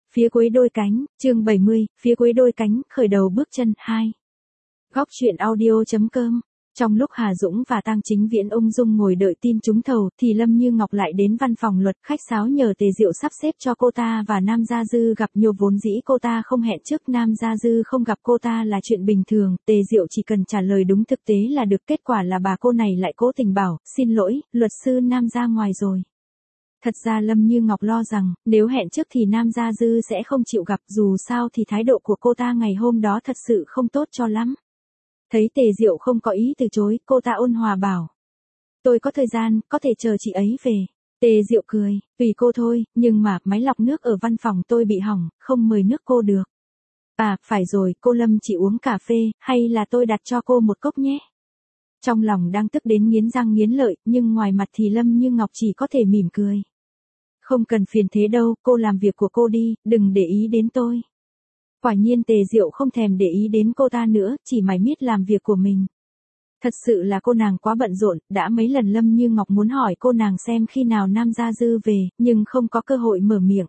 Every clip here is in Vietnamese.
phía cuối đôi cánh, chương 70, phía cuối đôi cánh, khởi đầu bước chân 2. Góc truyện audio.com. Trong lúc Hà Dũng và Tang Chính Viễn ung dung ngồi đợi tin trúng thầu, thì Lâm Như Ngọc lại đến văn phòng luật khách sáo nhờ Tề Diệu sắp xếp cho cô ta và Nam Gia Dư gặp nhau. Vốn dĩ cô ta không hẹn trước Nam Gia Dư không gặp cô ta là chuyện bình thường, Tề Diệu chỉ cần trả lời đúng thực tế là được. Kết quả là bà cô này lại cố tình bảo, xin lỗi, luật sư Nam ra ngoài rồi. Thật ra Lâm Như Ngọc lo rằng, nếu hẹn trước thì Nam Gia Dư sẽ không chịu gặp, dù sao thì thái độ của cô ta ngày hôm đó thật sự không tốt cho lắm. Thấy Tề Diệu không có ý từ chối, cô ta ôn hòa bảo. Tôi có thời gian, có thể chờ chị ấy về. Tề Diệu cười, tùy cô thôi, nhưng mà máy lọc nước ở văn phòng tôi bị hỏng, không mời nước cô được. À, phải rồi, cô Lâm chỉ uống cà phê, hay là tôi đặt cho cô một cốc nhé. Trong lòng đang tức đến nghiến răng nghiến lợi, nhưng ngoài mặt thì Lâm Như Ngọc chỉ có thể mỉm cười. Không cần phiền thế đâu, cô làm việc của cô đi, đừng để ý đến tôi. Quả nhiên Tề Diệu không thèm để ý đến cô ta nữa, chỉ mải miết làm việc của mình. Thật sự là cô nàng quá bận rộn, đã mấy lần Lâm Như Ngọc muốn hỏi cô nàng xem khi nào Nam Gia Dư về, nhưng không có cơ hội mở miệng.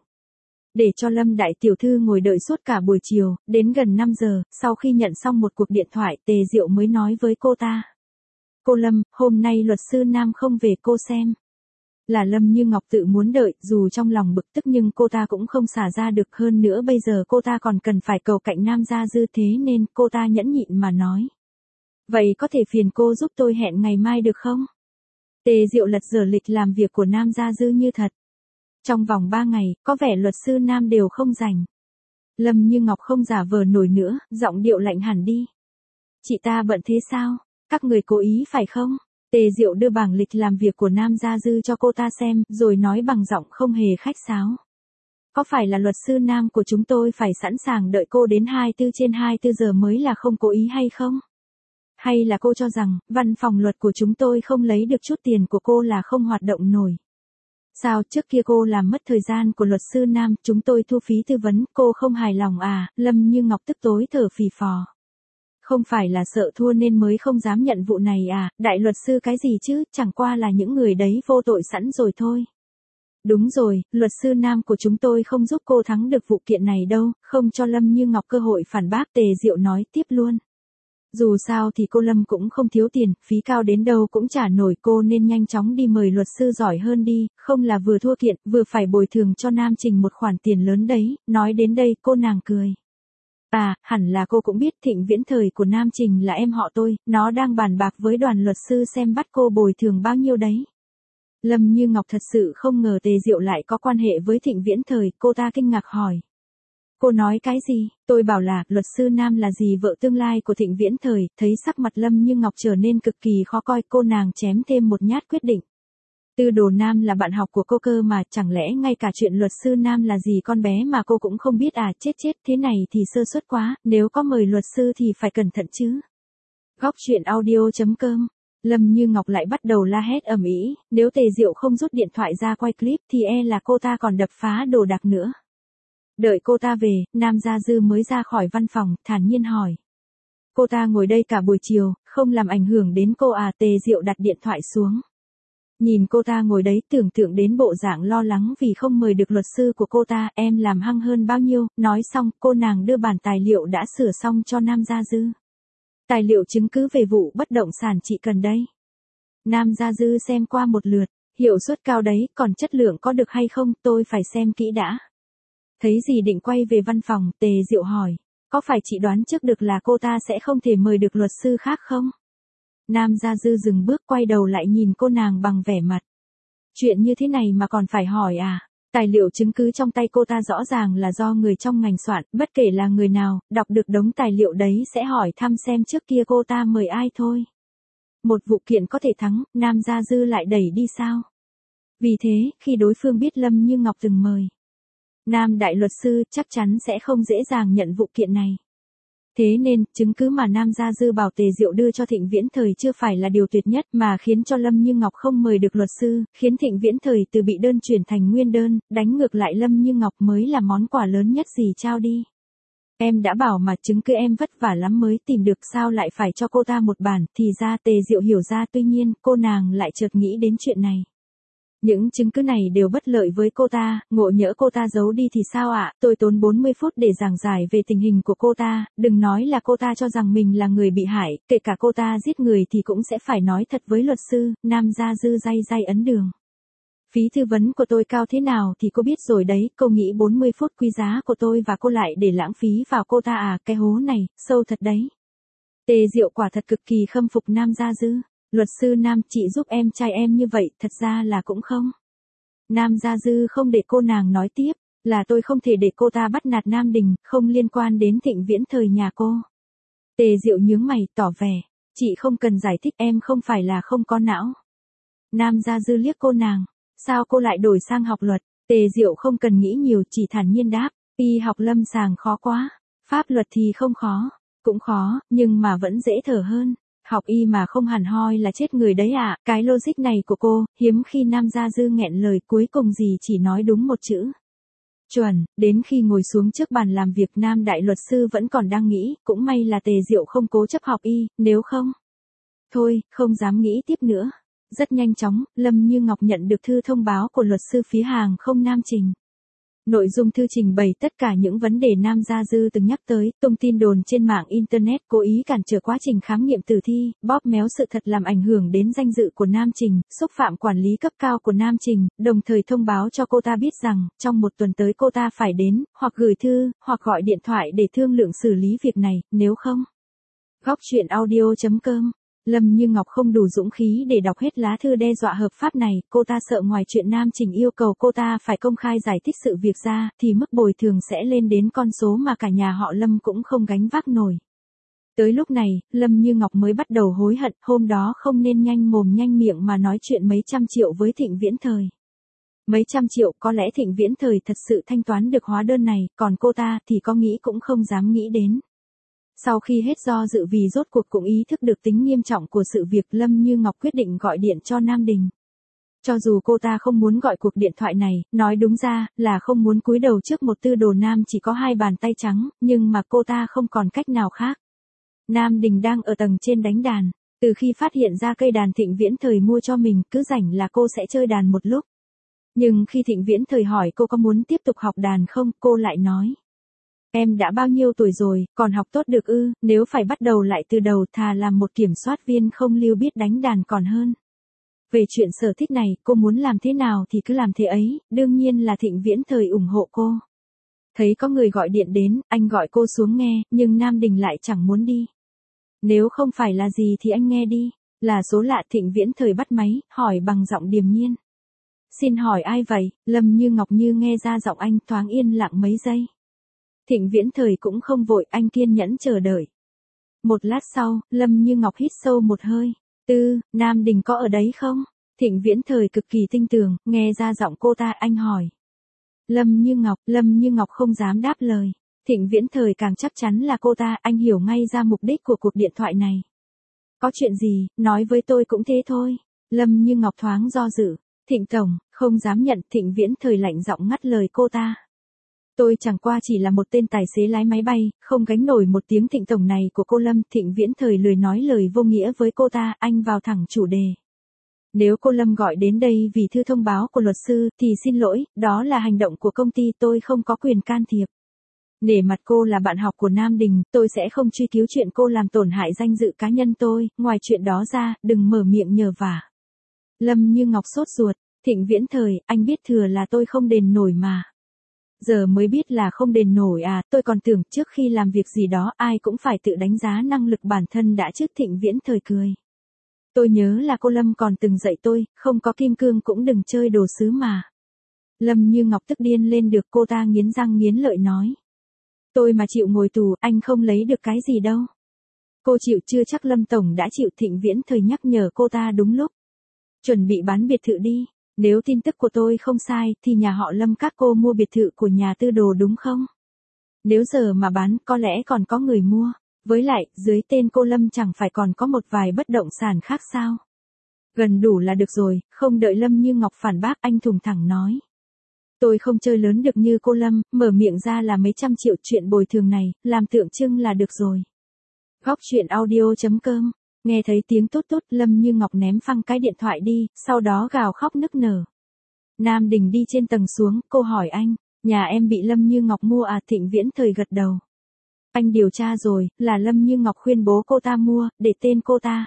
Để cho Lâm đại tiểu thư ngồi đợi suốt cả buổi chiều, đến gần 5 giờ, sau khi nhận xong một cuộc điện thoại, Tề Diệu mới nói với cô ta. Cô Lâm, hôm nay luật sư Nam không về, cô xem. Là Lâm Như Ngọc tự muốn đợi, dù trong lòng bực tức nhưng cô ta cũng không xả ra được, hơn nữa bây giờ cô ta còn cần phải cầu cạnh Nam Gia Dư, thế nên cô ta nhẫn nhịn mà nói. Vậy có thể phiền cô giúp tôi hẹn ngày mai được không? Tề Diệu lật dở lịch làm việc của Nam Gia Dư như thật. Trong vòng 3 ngày, có vẻ luật sư Nam đều không rảnh. Lâm Như Ngọc không giả vờ nổi nữa, giọng điệu lạnh hẳn đi. Chị ta bận thế sao? Các người cố ý phải không? Tề Diệu đưa bảng lịch làm việc của Nam Gia Dư cho cô ta xem, rồi nói bằng giọng không hề khách sáo. Có phải là luật sư Nam của chúng tôi phải sẵn sàng đợi cô đến 24/24 giờ mới là không cố ý hay không? Hay là cô cho rằng, văn phòng luật của chúng tôi không lấy được chút tiền của cô là không hoạt động nổi? Sao trước kia cô làm mất thời gian của luật sư Nam, chúng tôi thu phí tư vấn, cô không hài lòng à? Lâm Như Ngọc tức tối thở phì phò. Không phải là sợ thua nên mới không dám nhận vụ này à, đại luật sư cái gì chứ, chẳng qua là những người đấy vô tội sẵn rồi thôi. Đúng rồi, luật sư Nam của chúng tôi không giúp cô thắng được vụ kiện này đâu, không cho Lâm Như Ngọc cơ hội phản bác. Tề Diệu nói tiếp luôn. Dù sao thì cô Lâm cũng không thiếu tiền, phí cao đến đâu cũng trả nổi, cô nên nhanh chóng đi mời luật sư giỏi hơn đi, không là vừa thua kiện, vừa phải bồi thường cho Nam Trình một khoản tiền lớn đấy. Nói đến đây cô nàng cười. À, hẳn là cô cũng biết Thịnh Viễn Thời của Nam Trình là em họ tôi, nó đang bàn bạc với đoàn luật sư xem bắt cô bồi thường bao nhiêu đấy. Lâm Như Ngọc thật sự không ngờ Tề Diệu lại có quan hệ với Thịnh Viễn Thời, cô ta kinh ngạc hỏi. Cô nói cái gì? Tôi bảo là, luật sư Nam là dì vợ tương lai của Thịnh Viễn Thời. Thấy sắc mặt Lâm Như Ngọc trở nên cực kỳ khó coi, cô nàng chém thêm một nhát quyết định. Tư Đồ Nam là bạn học của cô cơ mà, chẳng lẽ ngay cả chuyện luật sư Nam là gì con bé mà cô cũng không biết à? Chết, thế này thì sơ suất quá, nếu có mời luật sư thì phải cẩn thận chứ. Góc truyện audio.com. Lâm Như Ngọc lại bắt đầu la hét ầm ĩ, nếu Tề Diệu không rút điện thoại ra quay clip thì là cô ta còn đập phá đồ đạc nữa. Đợi cô ta về, Nam Gia Dư mới ra khỏi văn phòng, thản nhiên hỏi. Cô ta ngồi đây cả buổi chiều, không làm ảnh hưởng đến cô à? Tề Diệu đặt điện thoại xuống. Nhìn cô ta ngồi đấy, tưởng tượng đến bộ dạng lo lắng vì không mời được luật sư của cô ta, em làm hăng hơn bao nhiêu. Nói xong, cô nàng đưa bản tài liệu đã sửa xong cho Nam Gia Dư. Tài liệu chứng cứ về vụ bất động sản chị cần đây. Nam Gia Dư xem qua một lượt, hiệu suất cao đấy, còn chất lượng có được hay không, tôi phải xem kỹ đã. Thấy gì định quay về văn phòng, Tề Diệu hỏi, có phải chị đoán trước được là cô ta sẽ không thể mời được luật sư khác không? Nam Gia Dư dừng bước quay đầu lại nhìn cô nàng bằng vẻ mặt. Chuyện như thế này mà còn phải hỏi à? Tài liệu chứng cứ trong tay cô ta rõ ràng là do người trong ngành soạn, bất kể là người nào, đọc được đống tài liệu đấy sẽ hỏi thăm xem trước kia cô ta mời ai thôi. Một vụ kiện có thể thắng, Nam Gia Dư lại đẩy đi sao? Vì thế, khi đối phương biết Lâm Như Ngọc từng mời Nam đại luật sư, chắc chắn sẽ không dễ dàng nhận vụ kiện này. Thế nên, chứng cứ mà Nam Gia Dư bảo Tề Diệu đưa cho Thịnh Viễn Thời chưa phải là điều tuyệt nhất mà khiến cho Lâm Như Ngọc không mời được luật sư, khiến Thịnh Viễn Thời từ bị đơn chuyển thành nguyên đơn, đánh ngược lại Lâm Như Ngọc mới là món quà lớn nhất dì trao đi. Em đã bảo mà, chứng cứ em vất vả lắm mới tìm được, sao lại phải cho cô ta một bản? Thì ra Tề Diệu hiểu ra, tuy nhiên, cô nàng lại chợt nghĩ đến chuyện này. Những chứng cứ này đều bất lợi với cô ta, ngộ nhỡ cô ta giấu đi thì sao ạ? Tôi tốn 40 phút để giảng giải về tình hình của cô ta, đừng nói là cô ta cho rằng mình là người bị hại, kể cả cô ta giết người thì cũng sẽ phải nói thật với luật sư. Nam Gia Dư day day ấn đường. Phí tư vấn của tôi cao thế nào thì cô biết rồi đấy, cô nghĩ 40 phút quý giá của tôi và cô lại để lãng phí vào cô ta à, cái hố này, sâu thật đấy. Tề Diệu quả thật cực kỳ khâm phục Nam Gia Dư. Luật sư Nam, chị giúp em trai em như vậy, thật ra là cũng không. Nam Gia Dư không để cô nàng nói tiếp, là tôi không thể để cô ta bắt nạt Nam Đình, không liên quan đến Thịnh Viễn Thời nhà cô. Tề Diệu nhướng mày, tỏ vẻ, chị không cần giải thích, em không phải là không có não. Nam Gia Dư liếc cô nàng, sao cô lại đổi sang học luật? Tề Diệu không cần nghĩ nhiều, chỉ thản nhiên đáp, y học lâm sàng khó quá, pháp luật thì không khó, cũng khó, nhưng mà vẫn dễ thở hơn. Học y mà không hẳn hoi là chết người đấy ạ. Cái logic này của cô, hiếm khi Nam Gia Dư nghẹn lời, cuối cùng gì chỉ nói đúng một chữ. Chuẩn. Đến khi ngồi xuống trước bàn làm việc, Nam đại luật sư vẫn còn đang nghĩ, cũng may là Tề Diệu không cố chấp học y, nếu không. Thôi, không dám nghĩ tiếp nữa. Rất nhanh chóng, Lâm Như Ngọc nhận được thư thông báo của luật sư phía hàng không Nam Trình. Nội dung thư trình bày tất cả những vấn đề Nam Gia Dư từng nhắc tới, tung tin đồn trên mạng Internet, cố ý cản trở quá trình khám nghiệm tử thi, bóp méo sự thật làm ảnh hưởng đến danh dự của Nam Trình, xúc phạm quản lý cấp cao của Nam Trình, đồng thời thông báo cho cô ta biết rằng, trong một tuần tới cô ta phải đến, hoặc gửi thư, hoặc gọi điện thoại để thương lượng xử lý việc này, nếu không. Góc truyện audio.com. Lâm Như Ngọc không đủ dũng khí để đọc hết lá thư đe dọa hợp pháp này, cô ta sợ ngoài chuyện Nam Trình yêu cầu cô ta phải công khai giải thích sự việc ra, thì mức bồi thường sẽ lên đến con số mà cả nhà họ Lâm cũng không gánh vác nổi. Tới lúc này, Lâm Như Ngọc mới bắt đầu hối hận, hôm đó không nên nhanh mồm nhanh miệng mà nói chuyện mấy trăm triệu với Thịnh Viễn Thời. Mấy trăm triệu, có lẽ Thịnh Viễn Thời thật sự thanh toán được hóa đơn này, còn cô ta thì có nghĩ cũng không dám nghĩ đến. Sau khi hết do dự vì rốt cuộc cũng ý thức được tính nghiêm trọng của sự việc, Lâm Như Ngọc quyết định gọi điện cho Nam Đình. Cho dù cô ta không muốn gọi cuộc điện thoại này, nói đúng ra là không muốn cúi đầu trước một tư đồ nam chỉ có hai bàn tay trắng, nhưng mà cô ta không còn cách nào khác. Nam Đình đang ở tầng trên đánh đàn, từ khi phát hiện ra cây đàn Thịnh Viễn Thời mua cho mình, cứ rảnh là cô sẽ chơi đàn một lúc. Nhưng khi Thịnh Viễn Thời hỏi cô có muốn tiếp tục học đàn không, cô lại nói. Em đã bao nhiêu tuổi rồi, còn học tốt được ư, nếu phải bắt đầu lại từ đầu thà làm một kiểm soát viên không lưu biết đánh đàn còn hơn. Về chuyện sở thích này, cô muốn làm thế nào thì cứ làm thế ấy, đương nhiên là Thịnh Viễn Thời ủng hộ cô. Thấy có người gọi điện đến, anh gọi cô xuống nghe, nhưng Nam Đình lại chẳng muốn đi. Nếu không phải là gì thì anh nghe đi, là số lạ. Thịnh Viễn Thời bắt máy, hỏi bằng giọng điềm nhiên. Xin hỏi ai vậy? Lâm Như Ngọc như nghe ra giọng anh, thoáng yên lặng mấy giây. Thịnh Viễn Thời cũng không vội, anh kiên nhẫn chờ đợi. Một lát sau, Lâm Như Ngọc hít sâu một hơi. Nam Đình có ở đấy không? Thịnh Viễn Thời cực kỳ tinh tường, nghe ra giọng cô ta, anh hỏi. Lâm Như Ngọc không dám đáp lời. Thịnh Viễn Thời càng chắc chắn là cô ta, anh hiểu ngay ra mục đích của cuộc điện thoại này. Có chuyện gì, nói với tôi cũng thế thôi. Lâm Như Ngọc thoáng do dự. Thịnh Tổng, không dám nhận. Thịnh Viễn Thời lạnh giọng ngắt lời cô ta. Tôi chẳng qua chỉ là một tên tài xế lái máy bay, không gánh nổi một tiếng Thịnh Tổng này của cô Lâm. Thịnh Viễn Thời lười nói lời vô nghĩa với cô ta, anh vào thẳng chủ đề. Nếu cô Lâm gọi đến đây vì thư thông báo của luật sư, thì xin lỗi, đó là hành động của công ty, tôi không có quyền can thiệp. Nể mặt cô là bạn học của Nam Đình, tôi sẽ không truy cứu chuyện cô làm tổn hại danh dự cá nhân tôi, ngoài chuyện đó ra, đừng mở miệng nhờ vả. Lâm Như Ngọc sốt ruột, Thịnh Viễn Thời, anh biết thừa là tôi không đền nổi mà. Giờ mới biết là không đền nổi à, tôi còn tưởng trước khi làm việc gì đó ai cũng phải tự đánh giá năng lực bản thân đã chứ. Thịnh Viễn Thời cười. Tôi nhớ là cô Lâm còn từng dạy tôi, không có kim cương cũng đừng chơi đồ sứ mà. Lâm Như Ngọc tức điên lên được, cô ta nghiến răng nghiến lợi nói. Tôi mà chịu ngồi tù, anh không lấy được cái gì đâu. Cô chịu chưa chắc Lâm Tổng đã chịu. Thịnh Viễn Thời nhắc nhở cô ta đúng lúc. Chuẩn bị bán biệt thự đi. Nếu tin tức của tôi không sai, thì nhà họ Lâm các cô mua biệt thự của nhà tư đồ đúng không? Nếu giờ mà bán, có lẽ còn có người mua. Với lại, dưới tên cô Lâm chẳng phải còn có một vài bất động sản khác sao? Gần đủ là được rồi, không đợi Lâm Như Ngọc phản bác, anh thùng thẳng nói. Tôi không chơi lớn được như cô Lâm, mở miệng ra là mấy trăm triệu, chuyện bồi thường này, làm tượng trưng là được rồi. Góc truyện audio.com. Nghe thấy tiếng tốt tốt, Lâm Như Ngọc ném phăng cái điện thoại đi, sau đó gào khóc nức nở. Nam Đình đi trên tầng xuống, cô hỏi anh, nhà em bị Lâm Như Ngọc mua à? Thịnh Viễn Thời gật đầu. Anh điều tra rồi, là Lâm Như Ngọc khuyên bố cô ta mua, để tên cô ta.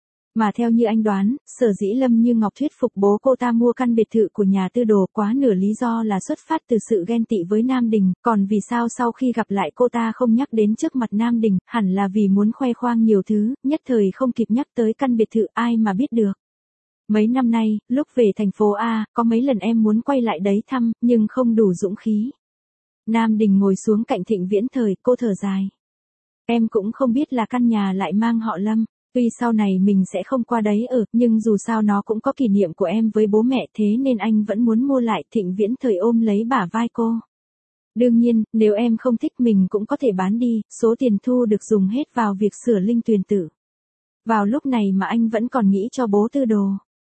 Mà theo như anh đoán, sở dĩ Lâm Như Ngọc thuyết phục bố cô ta mua căn biệt thự của nhà Tư Đồ quá nửa lý do là xuất phát từ sự ghen tị với Nam Đình, còn vì sao sau khi gặp lại cô ta không nhắc đến trước mặt Nam Đình, hẳn là vì muốn khoe khoang nhiều thứ, nhất thời không kịp nhắc tới căn biệt thự, ai mà biết được. Mấy năm nay, lúc về thành phố A, có mấy lần em muốn quay lại đấy thăm, nhưng không đủ dũng khí. Nam Đình ngồi xuống cạnh Thịnh Viễn Thời, cô thở dài. Em cũng không biết là căn nhà lại mang họ Lâm. Tuy sau này mình sẽ không qua đấy ở, nhưng dù sao nó cũng có kỷ niệm của em với bố mẹ, thế nên anh vẫn muốn mua lại. Thịnh Viễn Thời ôm lấy bả vai cô. Đương nhiên, nếu em không thích mình cũng có thể bán đi, số tiền thu được dùng hết vào việc sửa Linh Tuyền Tử. Vào lúc này mà anh vẫn còn nghĩ cho bố Tư Đồ.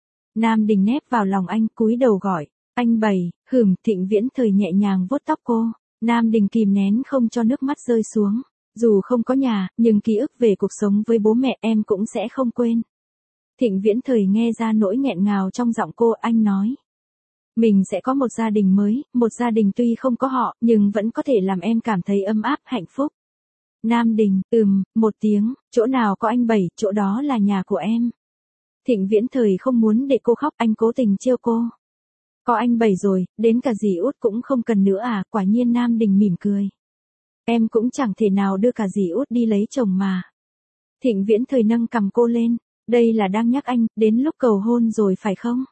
Nam Đình nép vào lòng anh, cúi đầu gọi, anh Bảy, Thịnh Viễn Thời nhẹ nhàng vuốt tóc cô. Nam Đình kìm nén không cho nước mắt rơi xuống. Dù không có nhà, nhưng ký ức về cuộc sống với bố mẹ em cũng sẽ không quên. Thịnh Viễn Thời nghe ra nỗi nghẹn ngào trong giọng cô, anh nói. Mình sẽ có một gia đình mới, một gia đình tuy không có họ, nhưng vẫn có thể làm em cảm thấy ấm áp, hạnh phúc. Nam Đình, một tiếng, chỗ nào có anh Bảy, chỗ đó là nhà của em. Thịnh Viễn Thời không muốn để cô khóc, anh cố tình trêu cô. Có anh Bảy rồi, đến cả dì Út cũng không cần nữa à? Quả nhiên Nam Đình mỉm cười. Em cũng chẳng thể nào đưa cả dì Út đi lấy chồng mà. Thịnh Viễn Thời nâng cằm cô lên, đây là đang nhắc anh, đến lúc cầu hôn rồi phải không?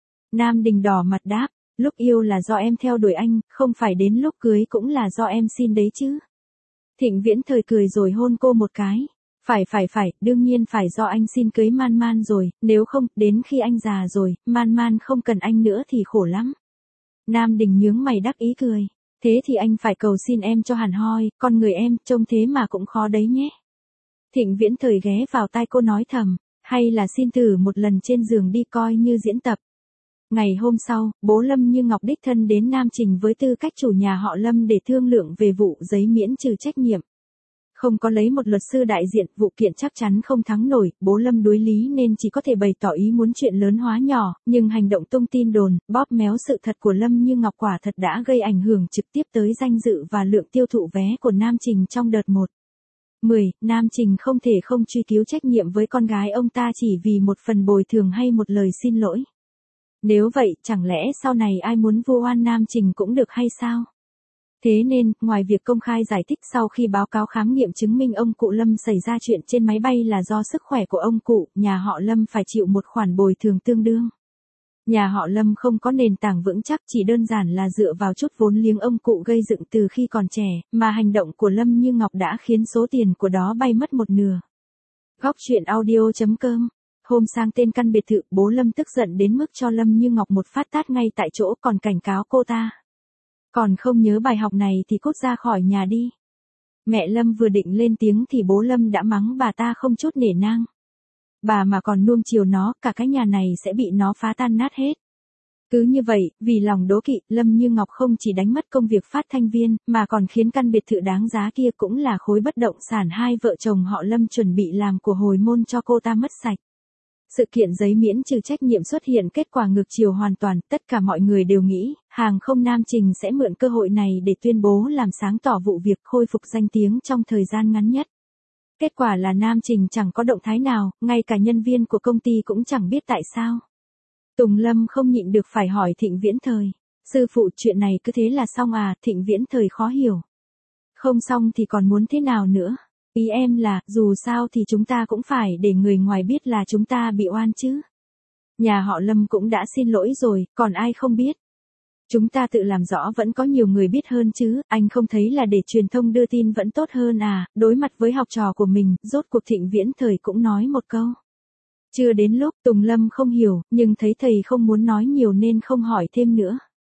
Nam Đình đỏ mặt đáp, lúc yêu là do em theo đuổi anh, không phải đến lúc cưới cũng là do em xin đấy chứ. Thịnh Viễn Thời cười rồi hôn cô một cái. Phải, đương nhiên phải do anh xin cưới Man Man rồi, nếu không, đến khi anh già rồi, Man Man không cần anh nữa thì khổ lắm. Nam Đình nhướng mày đắc ý cười. Thế thì anh phải cầu xin em cho hẳn hoi, con người em, trông thế mà cũng khó đấy nhé. Thịnh Viễn Thời ghé vào tai cô nói thầm, hay là xin thử một lần trên giường đi coi như diễn tập. Ngày hôm sau, bố Lâm Như Ngọc đích thân đến Nam Trình với tư cách chủ nhà họ Lâm để thương lượng về vụ giấy miễn trừ trách nhiệm. Không có lấy một luật sư đại diện, vụ kiện chắc chắn không thắng nổi, bố Lâm đối lý nên chỉ có thể bày tỏ ý muốn chuyện lớn hóa nhỏ, nhưng hành động tung tin đồn, bóp méo sự thật của Lâm Như Ngọc quả thật đã gây ảnh hưởng trực tiếp tới danh dự và lượng tiêu thụ vé của Nam Trình trong đợt 1. 10. Nam Trình không thể không truy cứu trách nhiệm với con gái ông ta chỉ vì một phần bồi thường hay một lời xin lỗi. Nếu vậy, chẳng lẽ sau này ai muốn vu oan Nam Trình cũng được hay sao? Thế nên, ngoài việc công khai giải thích sau khi báo cáo khám nghiệm chứng minh ông cụ Lâm xảy ra chuyện trên máy bay là do sức khỏe của ông cụ, nhà họ Lâm phải chịu một khoản bồi thường tương đương. Nhà họ Lâm không có nền tảng vững chắc, chỉ đơn giản là dựa vào chút vốn liếng ông cụ gây dựng từ khi còn trẻ, mà hành động của Lâm Như Ngọc đã khiến số tiền của đó bay mất một nửa. Góc truyện audio.com. Hôm sang tên căn biệt thự, bố Lâm tức giận đến mức cho Lâm Như Ngọc một phát tát ngay tại chỗ, còn cảnh cáo cô ta. Còn không nhớ bài học này thì cút ra khỏi nhà đi. Mẹ Lâm vừa định lên tiếng thì bố Lâm đã mắng bà ta không chút nể nang. Bà mà còn nuông chiều nó, cả cái nhà này sẽ bị nó phá tan nát hết. Cứ như vậy, vì lòng đố kỵ, Lâm Như Ngọc không chỉ đánh mất công việc phát thanh viên, mà còn khiến căn biệt thự đáng giá kia cũng là khối bất động sản hai vợ chồng họ Lâm chuẩn bị làm của hồi môn cho cô ta mất sạch. Sự kiện giấy miễn trừ trách nhiệm xuất hiện kết quả ngược chiều hoàn toàn, tất cả mọi người đều nghĩ, hàng không Nam Trình sẽ mượn cơ hội này để tuyên bố làm sáng tỏ vụ việc khôi phục danh tiếng trong thời gian ngắn nhất. Kết quả là Nam Trình chẳng có động thái nào, ngay cả nhân viên của công ty cũng chẳng biết tại sao. Tùng Lâm không nhịn được phải hỏi Thịnh Viễn Thời, sư phụ chuyện này cứ thế là xong à? Thịnh Viễn Thời khó hiểu. Không xong thì còn muốn thế nào nữa? Ý em là, dù sao thì chúng ta cũng phải để người ngoài biết là chúng ta bị oan chứ. Nhà họ Lâm cũng đã xin lỗi rồi, còn ai không biết. Chúng ta tự làm rõ vẫn có nhiều người biết hơn chứ, anh không thấy là để truyền thông đưa tin vẫn tốt hơn à? Đối mặt với học trò của mình, rốt cuộc Thịnh Viễn Thời cũng nói một câu. Chưa đến lúc, Tùng Lâm không hiểu, nhưng thấy thầy không muốn nói nhiều nên không hỏi thêm nữa.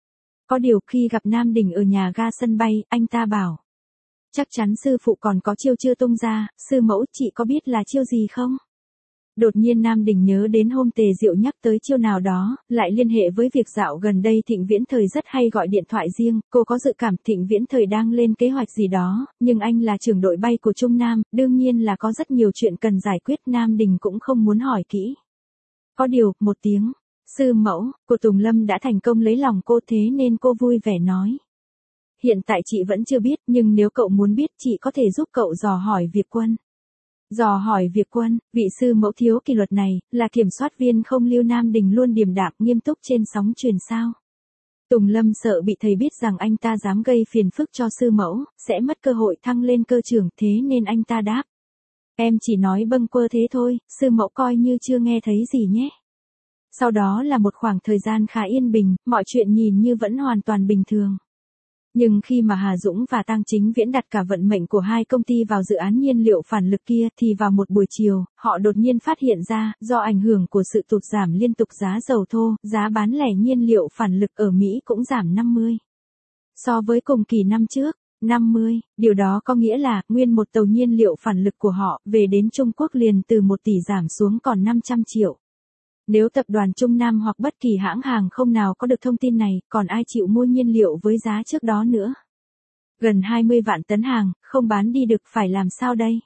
Có điều khi gặp Nam Đình ở nhà ga sân bay, anh ta bảo. Chắc chắn sư phụ còn có chiêu chưa tung ra, sư mẫu chị có biết là chiêu gì không? Đột nhiên Nam Đình nhớ đến hôm Tề Diệu nhắc tới chiêu nào đó, lại liên hệ với việc dạo gần đây Thịnh Viễn Thời rất hay gọi điện thoại riêng, cô có dự cảm Thịnh Viễn Thời đang lên kế hoạch gì đó, nhưng anh là trưởng đội bay của Trung Nam, đương nhiên là có rất nhiều chuyện cần giải quyết, Nam Đình cũng không muốn hỏi kỹ. Có điều, một tiếng, Sư mẫu, cô Tùng Lâm đã thành công lấy lòng cô thế nên cô vui vẻ nói. Hiện tại chị vẫn chưa biết nhưng nếu cậu muốn biết chị có thể giúp cậu dò hỏi Việc Quân. Dò hỏi Việc Quân, vị sư mẫu thiếu kỷ luật này, là kiểm soát viên không lưu Nam Đình luôn điềm đạm nghiêm túc trên sóng truyền sao. Tùng Lâm sợ bị thầy biết rằng anh ta dám gây phiền phức cho sư mẫu, sẽ mất cơ hội thăng lên cơ trưởng thế nên anh ta đáp. Em chỉ nói bâng quơ thế thôi, sư mẫu coi như chưa nghe thấy gì nhé. Sau đó là một khoảng thời gian khá yên bình, mọi chuyện nhìn như vẫn hoàn toàn bình thường. Nhưng khi mà Hà Dũng và Tang Chính Viễn đặt cả vận mệnh của hai công ty vào dự án nhiên liệu phản lực kia thì vào một buổi chiều, họ đột nhiên phát hiện ra, do ảnh hưởng của sự tụt giảm liên tục giá dầu thô, giá bán lẻ nhiên liệu phản lực ở Mỹ cũng giảm 50. So với cùng kỳ năm trước, 50, điều đó có nghĩa là nguyên một tàu nhiên liệu phản lực của họ về đến Trung Quốc liền từ 1 tỷ giảm xuống còn 500 triệu. Nếu tập đoàn Trung Nam hoặc bất kỳ hãng hàng không nào có được thông tin này, còn ai chịu mua nhiên liệu với giá trước đó nữa? Gần 20 vạn tấn hàng, không bán đi được phải làm sao đây?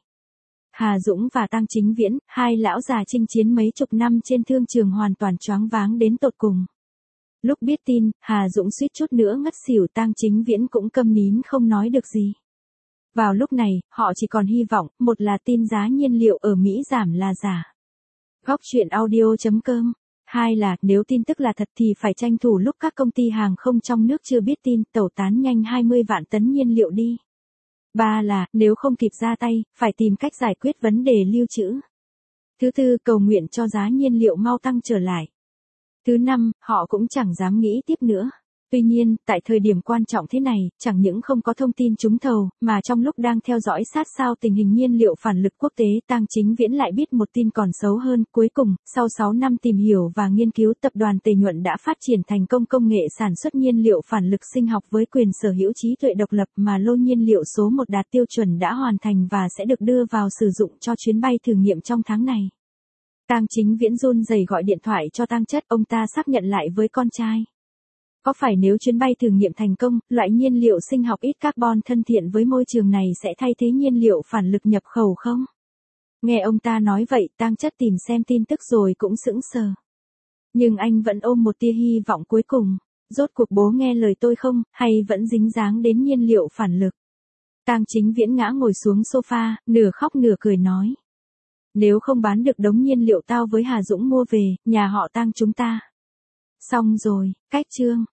Hà Dũng và Tang Chính Viễn, hai lão già chinh chiến mấy chục năm trên thương trường hoàn toàn choáng váng đến tột cùng. Lúc biết tin, Hà Dũng suýt chút nữa ngất xỉu, Tang Chính Viễn cũng câm nín không nói được gì. Vào lúc này, họ chỉ còn hy vọng, một là tin giá nhiên liệu ở Mỹ giảm là giả. Góc truyện audio.com. Hai là, nếu tin tức là thật thì phải tranh thủ lúc các công ty hàng không trong nước chưa biết tin, tẩu tán nhanh 20 vạn tấn nhiên liệu đi. Ba là, nếu không kịp ra tay, phải tìm cách giải quyết vấn đề lưu trữ. Thứ tư, cầu nguyện cho giá nhiên liệu mau tăng trở lại. Thứ năm, họ cũng chẳng dám nghĩ tiếp nữa. Tuy nhiên, tại thời điểm quan trọng thế này, chẳng những không có thông tin trúng thầu, mà trong lúc đang theo dõi sát sao tình hình nhiên liệu phản lực quốc tế, Tang Chính Viễn lại biết một tin còn xấu hơn. Cuối cùng, sau 6 năm tìm hiểu và nghiên cứu, tập đoàn Tề Nhuận đã phát triển thành công công nghệ sản xuất nhiên liệu phản lực sinh học với quyền sở hữu trí tuệ độc lập, mà lô nhiên liệu số 1 đạt tiêu chuẩn đã hoàn thành và sẽ được đưa vào sử dụng cho chuyến bay thử nghiệm trong tháng này. Tang Chính Viễn run rẩy gọi điện thoại cho Tang Chất, ông ta xác nhận lại với con trai. Có phải nếu chuyến bay thử nghiệm thành công, loại nhiên liệu sinh học ít carbon thân thiện với môi trường này sẽ thay thế nhiên liệu phản lực nhập khẩu không? Nghe ông ta nói vậy, Tang Chất tìm xem tin tức rồi cũng sững sờ. Nhưng anh vẫn ôm một tia hy vọng cuối cùng. Rốt cuộc bố nghe lời tôi không, hay vẫn dính dáng đến nhiên liệu phản lực? Tang Chính Viễn ngã ngồi xuống sofa, nửa khóc nửa cười nói. Nếu không bán được đống nhiên liệu tao với Hà Dũng mua về, nhà họ Tang chúng ta. Xong rồi, cách chương.